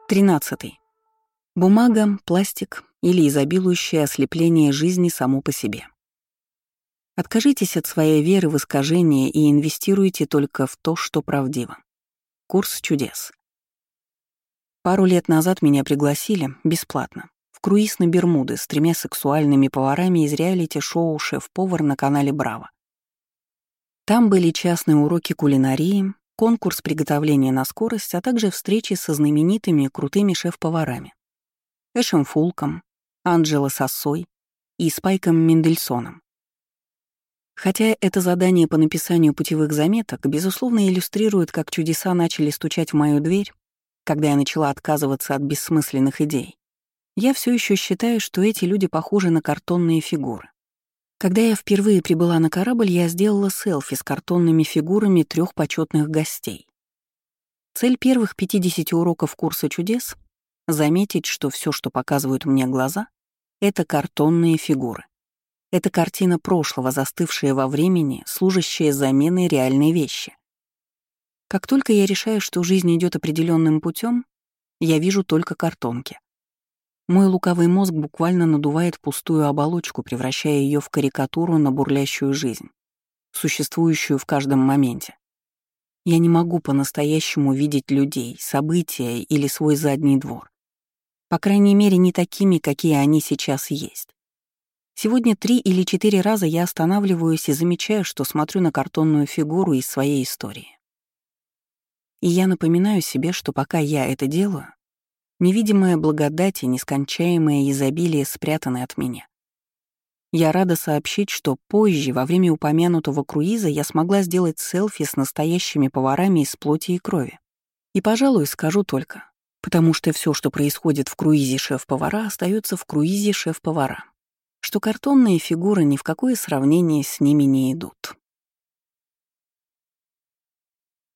13. Бумага, пластик или изобилующее ослепление жизни само по себе. Откажитесь от своей веры в искажения и инвестируйте только в то, что правдиво. Курс чудес. Пару лет назад меня пригласили, бесплатно, в круиз на Бермуды с 3 сексуальными поварами из реалити-шоу «Шеф-повар» на канале «Браво». Там были частные уроки кулинарии, конкурс приготовления на скорость, а также встречи со знаменитыми крутыми шеф-поварами. Эшем Фулком, Анджело Сассой и Спайком Мендельсоном. Хотя это задание по написанию путевых заметок, безусловно, иллюстрирует, как чудеса начали стучать в мою дверь, когда я начала отказываться от бессмысленных идей, я все еще считаю, что эти люди похожи на картонные фигуры. Когда я впервые прибыла на корабль, я сделала селфи с картонными фигурами 3 почетных гостей. Цель первых 50 уроков курса чудес — заметить, что все, что показывают мне глаза, — это картонные фигуры. Это картина прошлого, застывшая во времени, служащая заменой реальной вещи. Как только я решаю, что жизнь идет определенным путем, я вижу только картонки. Мой лукавый мозг буквально надувает пустую оболочку, превращая ее в карикатуру на бурлящую жизнь, существующую в каждом моменте. Я не могу по-настоящему видеть людей, события или свой задний двор. По крайней мере, не такими, какие они сейчас есть. Сегодня 3 или 4 раза я останавливаюсь и замечаю, что смотрю на картонную фигуру из своей истории. И я напоминаю себе, что пока я это делаю, невидимая благодать и нескончаемое изобилие спрятаны от меня. Я рада сообщить, что позже, во время упомянутого круиза, я смогла сделать селфи с настоящими поварами из плоти и крови. И, пожалуй, скажу только, потому что все, что происходит в круизе шеф-повара, остается в круизе шеф-повара, что картонные фигуры ни в какое сравнение с ними не идут.